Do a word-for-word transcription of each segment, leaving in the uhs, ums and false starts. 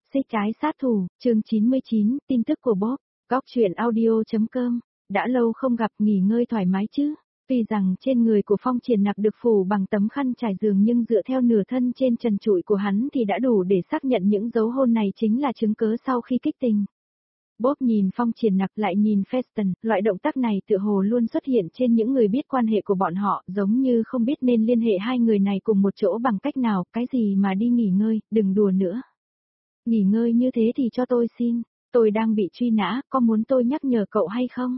Xích cái sát thủ, chương chín mươi chín, tin tức của Bob, góc truyện audio.com, đã lâu không gặp, nghỉ ngơi thoải mái chứ. Tuy rằng trên người của Phong Triển Nặc được phủ bằng tấm khăn trải giường nhưng dựa theo nửa thân trên trần trụi của hắn thì đã đủ để xác nhận những dấu hôn này chính là chứng cớ sau khi kích tình. Bob nhìn Phong Triển Nặc lại nhìn Feston, loại động tác này tựa hồ luôn xuất hiện trên những người biết quan hệ của bọn họ, giống như không biết nên liên hệ hai người này cùng một chỗ bằng cách nào, cái gì mà đi nghỉ ngơi, đừng đùa nữa. Nghỉ ngơi như thế thì cho tôi xin, tôi đang bị truy nã, có muốn tôi nhắc nhở cậu hay không?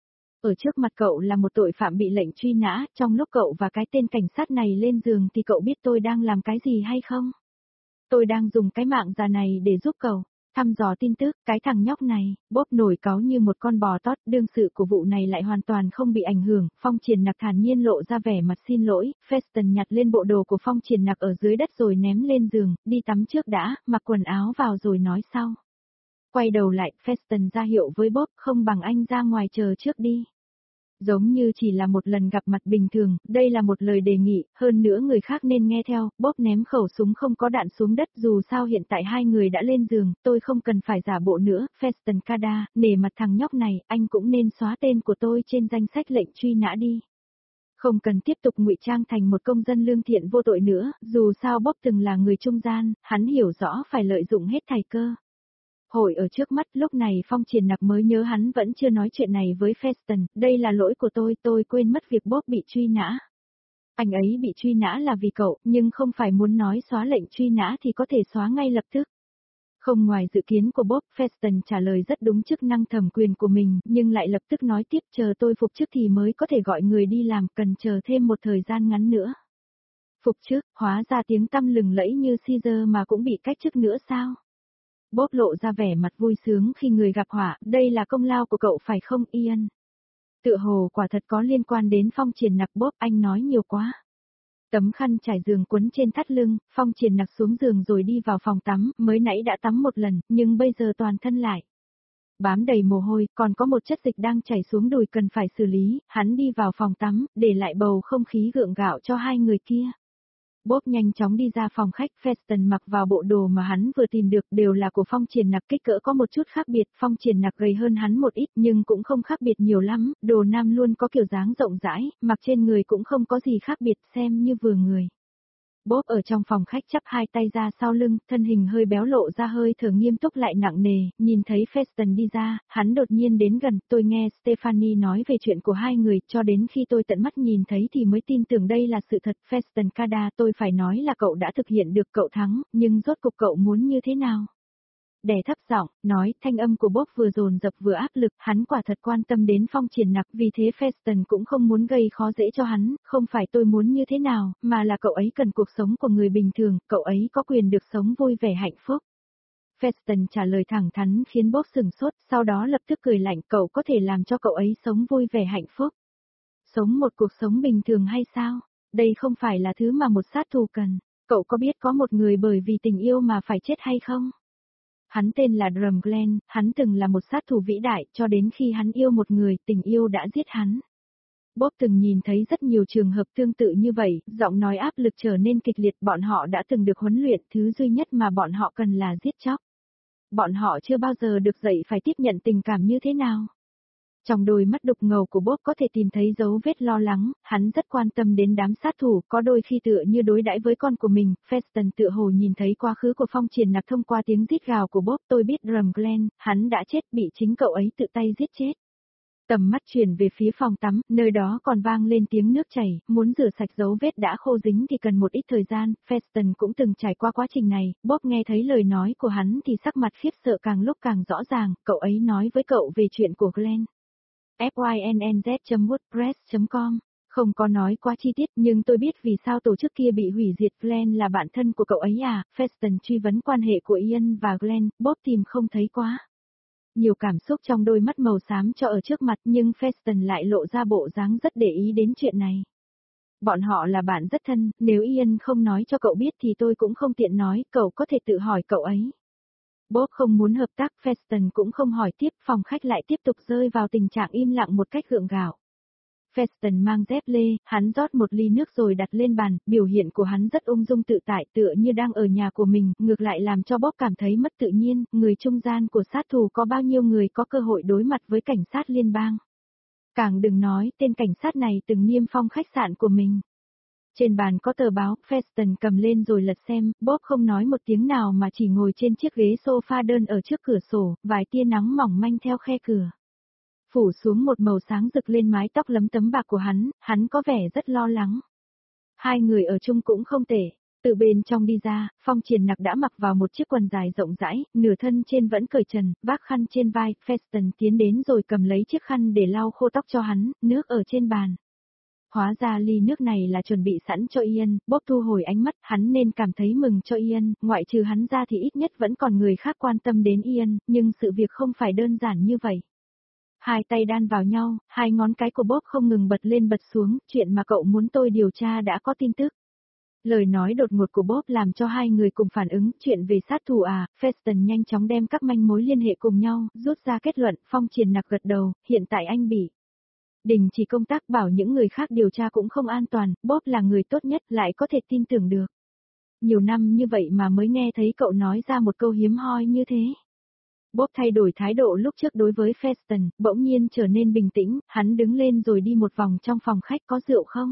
Ở trước mặt cậu là một tội phạm bị lệnh truy nã, trong lúc cậu và cái tên cảnh sát này lên giường thì cậu biết tôi đang làm cái gì hay không? Tôi đang dùng cái mạng già này để giúp cậu. Thăm dò tin tức, cái thằng nhóc này, Bob nổi cáu như một con bò tót, đương sự của vụ này lại hoàn toàn không bị ảnh hưởng, Phong Triển Nặc thản nhiên lộ ra vẻ mặt xin lỗi, Feston nhặt lên bộ đồ của Phong Triển Nặc ở dưới đất rồi ném lên giường, đi tắm trước đã, mặc quần áo vào rồi nói sau. Quay đầu lại, Feston ra hiệu với Bob, không bằng anh ra ngoài chờ trước đi. Giống như chỉ là một lần gặp mặt bình thường, đây là một lời đề nghị, hơn nữa người khác nên nghe theo, Bob ném khẩu súng không có đạn xuống đất dù sao hiện tại hai người đã lên giường, tôi không cần phải giả bộ nữa, Feston Kada, nể mặt thằng nhóc này, anh cũng nên xóa tên của tôi trên danh sách lệnh truy nã đi. Không cần tiếp tục ngụy trang thành một công dân lương thiện vô tội nữa, dù sao Bob từng là người trung gian, hắn hiểu rõ phải lợi dụng hết thời cơ. Hội ở trước mắt, lúc này Phong Triển Nặc mới nhớ hắn vẫn chưa nói chuyện này với Feston, đây là lỗi của tôi, tôi quên mất việc Bob bị truy nã. Anh ấy bị truy nã là vì cậu, nhưng không phải muốn nói xóa lệnh truy nã thì có thể xóa ngay lập tức. Không ngoài dự kiến của Bob, Feston trả lời rất đúng chức năng thẩm quyền của mình, nhưng lại lập tức nói tiếp chờ tôi phục chức thì mới có thể gọi người đi làm, cần chờ thêm một thời gian ngắn nữa. Phục chức, hóa ra tiếng tăm lừng lẫy như Caesar mà cũng bị cách chức nữa sao? Bob lộ ra vẻ mặt vui sướng khi người gặp họa, đây là công lao của cậu phải không Ian? Tựa hồ quả thật có liên quan đến Phong Triển Nặc. Bob, anh nói nhiều quá. Tấm khăn trải giường quấn trên thắt lưng, Phong Triển Nặc xuống giường rồi đi vào phòng tắm, mới nãy đã tắm một lần, nhưng bây giờ toàn thân lại bám đầy mồ hôi, còn có một chất dịch đang chảy xuống đùi cần phải xử lý, hắn đi vào phòng tắm, để lại bầu không khí gượng gạo cho hai người kia. Bob nhanh chóng đi ra phòng khách, Feston mặc vào bộ đồ mà hắn vừa tìm được đều là của Phong Triển Nặc, kích cỡ có một chút khác biệt, Phong Triển Nặc gầy hơn hắn một ít nhưng cũng không khác biệt nhiều lắm, đồ nam luôn có kiểu dáng rộng rãi, mặc trên người cũng không có gì khác biệt, xem như vừa người. Bob ở trong phòng khách chắp hai tay ra sau lưng, thân hình hơi béo lộ ra hơi thở nghiêm túc lại nặng nề, nhìn thấy Feston đi ra, hắn đột nhiên đến gần, tôi nghe Stephanie nói về chuyện của hai người, cho đến khi tôi tận mắt nhìn thấy thì mới tin tưởng đây là sự thật. Feston Kada, tôi phải nói là cậu đã thực hiện được, cậu thắng, nhưng rốt cục cậu muốn như thế nào? Đè thấp giọng, nói, thanh âm của Bob vừa dồn dập vừa áp lực, hắn quả thật quan tâm đến Phong Triển Nặc, vì thế Feston cũng không muốn gây khó dễ cho hắn, không phải tôi muốn như thế nào, mà là cậu ấy cần cuộc sống của người bình thường, cậu ấy có quyền được sống vui vẻ hạnh phúc. Feston trả lời thẳng thắn khiến Bob sửng sốt, sau đó lập tức cười lạnh, cậu có thể làm cho cậu ấy sống vui vẻ hạnh phúc. Sống một cuộc sống bình thường hay sao? Đây không phải là thứ mà một sát thủ cần. Cậu có biết có một người bởi vì tình yêu mà phải chết hay không? Hắn tên là Drumglen, hắn từng là một sát thủ vĩ đại, cho đến khi hắn yêu một người, tình yêu đã giết hắn. Bob từng nhìn thấy rất nhiều trường hợp tương tự như vậy, giọng nói áp lực trở nên kịch liệt, bọn họ đã từng được huấn luyện, thứ duy nhất mà bọn họ cần là giết chóc. Bọn họ chưa bao giờ được dạy phải tiếp nhận tình cảm như thế nào. Trong đôi mắt đục ngầu của Bob có thể tìm thấy dấu vết lo lắng, hắn rất quan tâm đến đám sát thủ, có đôi khi tựa như đối đãi với con của mình. Feston tựa hồ nhìn thấy quá khứ của Phong Triển Nặc thông qua tiếng rít gào của Bob, tôi biết Drumglen, hắn đã chết, bị chính cậu ấy tự tay giết chết. Tầm mắt chuyển về phía phòng tắm, nơi đó còn vang lên tiếng nước chảy, muốn rửa sạch dấu vết đã khô dính thì cần một ít thời gian, Feston cũng từng trải qua quá trình này. Bob nghe thấy lời nói của hắn thì sắc mặt khiếp sợ càng lúc càng rõ ràng, cậu ấy nói với cậu về chuyện của Glenn. fynnz chấm wordpress chấm com, không có nói quá chi tiết nhưng tôi biết vì sao tổ chức kia bị hủy diệt. Glenn là bạn thân của cậu ấy à? Feston truy vấn quan hệ của Ian và Glenn, Bob tìm không thấy quá nhiều cảm xúc trong đôi mắt màu xám cho ở trước mặt, nhưng Feston lại lộ ra bộ dáng rất để ý đến chuyện này. Bọn họ là bạn rất thân, nếu Ian không nói cho cậu biết thì tôi cũng không tiện nói, cậu có thể tự hỏi cậu ấy. Bob không muốn hợp tác, Feston cũng không hỏi tiếp, phòng khách lại tiếp tục rơi vào tình trạng im lặng một cách gượng gạo. Feston mang dép lê, hắn rót một ly nước rồi đặt lên bàn, biểu hiện của hắn rất ung dung tự tại tựa như đang ở nhà của mình, ngược lại làm cho Bob cảm thấy mất tự nhiên, người trung gian của sát thủ có bao nhiêu người có cơ hội đối mặt với cảnh sát liên bang. Càng đừng nói tên cảnh sát này từng niêm phong khách sạn của mình. Trên bàn có tờ báo, Feston cầm lên rồi lật xem, Bob không nói một tiếng nào mà chỉ ngồi trên chiếc ghế sofa đơn ở trước cửa sổ, vài tia nắng mỏng manh theo khe cửa. Phủ xuống một màu sáng rực lên mái tóc lấm tấm bạc của hắn, hắn có vẻ rất lo lắng. Hai người ở chung cũng không tệ. Từ bên trong đi ra, Phong Triền Nặc đã mặc vào một chiếc quần dài rộng rãi, nửa thân trên vẫn cởi trần, vác khăn trên vai, Feston tiến đến rồi cầm lấy chiếc khăn để lau khô tóc cho hắn, nước ở trên bàn. Hóa ra ly nước này là chuẩn bị sẵn cho Ian, Bob thu hồi ánh mắt, hắn nên cảm thấy mừng cho Ian, ngoại trừ hắn ra thì ít nhất vẫn còn người khác quan tâm đến Ian, nhưng sự việc không phải đơn giản như vậy. Hai tay đan vào nhau, hai ngón cái của Bob không ngừng bật lên bật xuống, chuyện mà cậu muốn tôi điều tra đã có tin tức. Lời nói đột ngột của Bob làm cho hai người cùng phản ứng, chuyện về sát thủ à, Feston nhanh chóng đem các manh mối liên hệ cùng nhau, rút ra kết luận, Phong Triền Nặc gật đầu, hiện tại anh bị đình chỉ công tác, bảo những người khác điều tra cũng không an toàn, Bob là người tốt nhất, lại có thể tin tưởng được. Nhiều năm như vậy mà mới nghe thấy cậu nói ra một câu hiếm hoi như thế. Bob thay đổi thái độ lúc trước đối với Feston, bỗng nhiên trở nên bình tĩnh, hắn đứng lên rồi đi một vòng trong phòng khách, có rượu không?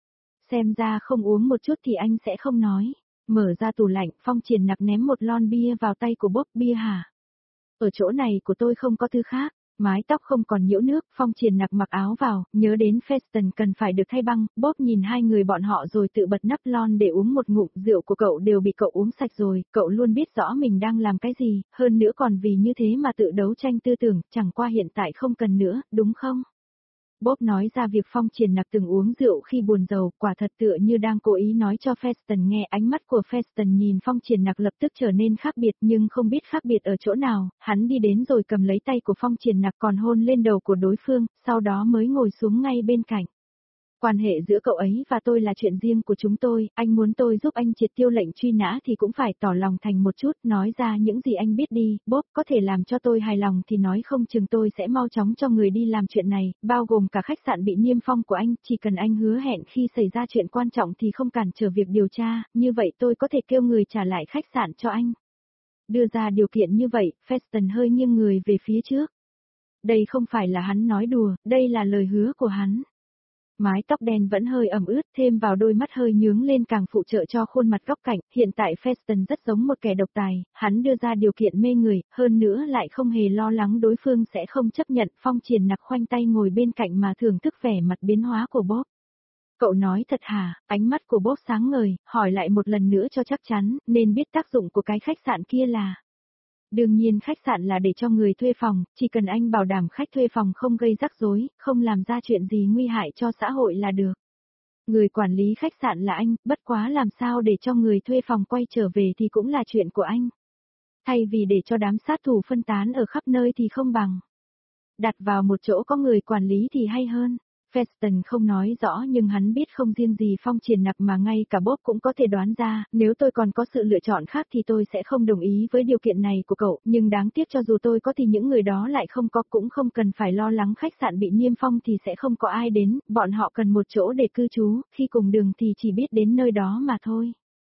Xem ra không uống một chút thì anh sẽ không nói. Mở ra tủ lạnh, Phong Triền Nặc ném một lon bia vào tay của Bob, bia hả? Ở chỗ này của tôi không có thứ khác. Mái tóc không còn nhiễu nước, Phong Triền Nặc mặc áo vào, nhớ đến Feston cần phải được thay băng, Bob nhìn hai người bọn họ rồi tự bật nắp lon để uống một ngụm, rượu của cậu đều bị cậu uống sạch rồi, cậu luôn biết rõ mình đang làm cái gì, hơn nữa còn vì như thế mà tự đấu tranh tư tưởng, chẳng qua hiện tại không cần nữa, đúng không? Bob nói ra việc Phong Triền Nặc từng uống rượu khi buồn rầu, quả thật tựa như đang cố ý nói cho Feston nghe. Ánh mắt của Feston nhìn Phong Triền Nặc lập tức trở nên khác biệt, nhưng không biết khác biệt ở chỗ nào, hắn đi đến rồi cầm lấy tay của Phong Triền Nặc còn hôn lên đầu của đối phương, sau đó mới ngồi xuống ngay bên cạnh. Quan hệ giữa cậu ấy và tôi là chuyện riêng của chúng tôi, anh muốn tôi giúp anh triệt tiêu lệnh truy nã thì cũng phải tỏ lòng thành một chút, nói ra những gì anh biết đi, Bob, có thể làm cho tôi hài lòng thì nói, không chừng tôi sẽ mau chóng cho người đi làm chuyện này, bao gồm cả khách sạn bị niêm phong của anh, chỉ cần anh hứa hẹn khi xảy ra chuyện quan trọng thì không cản trở việc điều tra, như vậy tôi có thể kêu người trả lại khách sạn cho anh. Đưa ra điều kiện như vậy, Feston hơi nghiêng người về phía trước. Đây không phải là hắn nói đùa, đây là lời hứa của hắn. Mái tóc đen vẫn hơi ẩm ướt, thêm vào đôi mắt hơi nhướng lên càng phụ trợ cho khuôn mặt góc cạnh, hiện tại Feston rất giống một kẻ độc tài, hắn đưa ra điều kiện mê người, hơn nữa lại không hề lo lắng đối phương sẽ không chấp nhận. Phong Triền Nặc khoanh tay ngồi bên cạnh mà thưởng thức vẻ mặt biến hóa của Bob. Cậu nói thật hả? Ánh mắt của Bob sáng ngời, hỏi lại một lần nữa cho chắc chắn, nên biết tác dụng của cái khách sạn kia là... Đương nhiên khách sạn là để cho người thuê phòng, chỉ cần anh bảo đảm khách thuê phòng không gây rắc rối, không làm ra chuyện gì nguy hại cho xã hội là được. Người quản lý khách sạn là anh, bất quá làm sao để cho người thuê phòng quay trở về thì cũng là chuyện của anh. Thay vì để cho đám sát thủ phân tán ở khắp nơi thì không bằng đặt vào một chỗ có người quản lý thì hay hơn. Feston không nói rõ nhưng hắn biết không riêng gì Phong Triền Nặc mà ngay cả Bob cũng có thể đoán ra, nếu tôi còn có sự lựa chọn khác thì tôi sẽ không đồng ý với điều kiện này của cậu, nhưng đáng tiếc cho dù tôi có thì những người đó lại không có, cũng không cần phải lo lắng khách sạn bị niêm phong thì sẽ không có ai đến, bọn họ cần một chỗ để cư trú, khi cùng đường thì chỉ biết đến nơi đó mà thôi.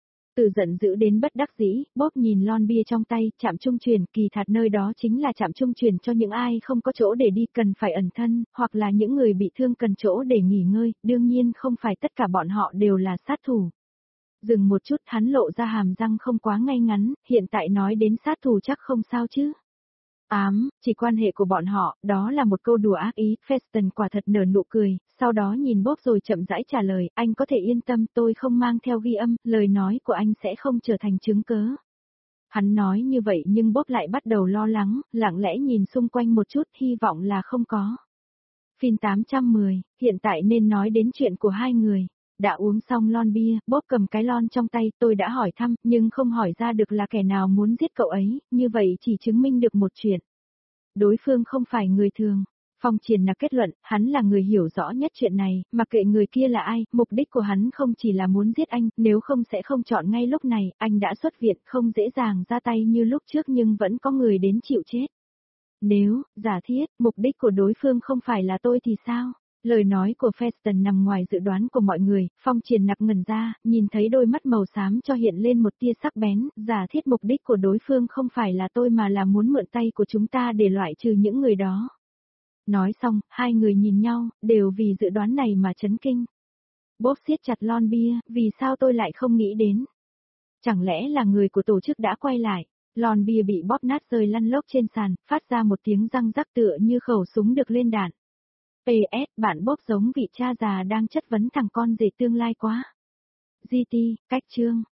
Từ giận dữ đến bất đắc dĩ, Bob nhìn lon bia trong tay, trạm trung chuyển, kỳ thật nơi đó chính là trạm trung chuyển cho những ai không có chỗ để đi, cần phải ẩn thân, hoặc là những người bị thương cần chỗ để nghỉ ngơi, đương nhiên không phải tất cả bọn họ đều là sát thủ. Dừng một chút, hắn lộ ra hàm răng không quá ngay ngắn, hiện tại nói đến sát thủ chắc không sao chứ. Ám, chỉ quan hệ của bọn họ, đó là một câu đùa ác ý. Feston quả thật nở nụ cười, sau đó nhìn Bob rồi chậm rãi trả lời, anh có thể yên tâm, tôi không mang theo ghi âm, lời nói của anh sẽ không trở thành chứng cớ. Hắn nói như vậy nhưng Bob lại bắt đầu lo lắng, lặng lẽ nhìn xung quanh một chút, hy vọng là không có. Phim tám trăm mười, hiện tại nên nói đến chuyện của hai người. Đã uống xong lon bia, Bob cầm cái lon trong tay, tôi đã hỏi thăm, nhưng không hỏi ra được là kẻ nào muốn giết cậu ấy, như vậy chỉ chứng minh được một chuyện. Đối phương không phải người thường. Phong Triền Nặc kết luận, hắn là người hiểu rõ nhất chuyện này, mặc kệ người kia là ai, mục đích của hắn không chỉ là muốn giết anh, nếu không sẽ không chọn ngay lúc này, anh đã xuất viện, không dễ dàng ra tay như lúc trước nhưng vẫn có người đến chịu chết. Nếu, giả thiết, mục đích của đối phương không phải là tôi thì sao? Lời nói của Feston nằm ngoài dự đoán của mọi người, Phong Triền Nặc ngẩn ra, nhìn thấy đôi mắt màu xám cho hiện lên một tia sắc bén, giả thiết mục đích của đối phương không phải là tôi mà là muốn mượn tay của chúng ta để loại trừ những người đó. Nói xong, hai người nhìn nhau, đều vì dự đoán này mà chấn kinh. Bob siết chặt lon bia, vì sao tôi lại không nghĩ đến? Chẳng lẽ là người của tổ chức đã quay lại? Lon bia bị bóp nát rơi lăn lóc trên sàn, phát ra một tiếng răng rắc tựa như khẩu súng được lên đạn. pê ét, bạn Bob giống vị cha già đang chất vấn thằng con rể tương lai quá. giê tê, cách chương.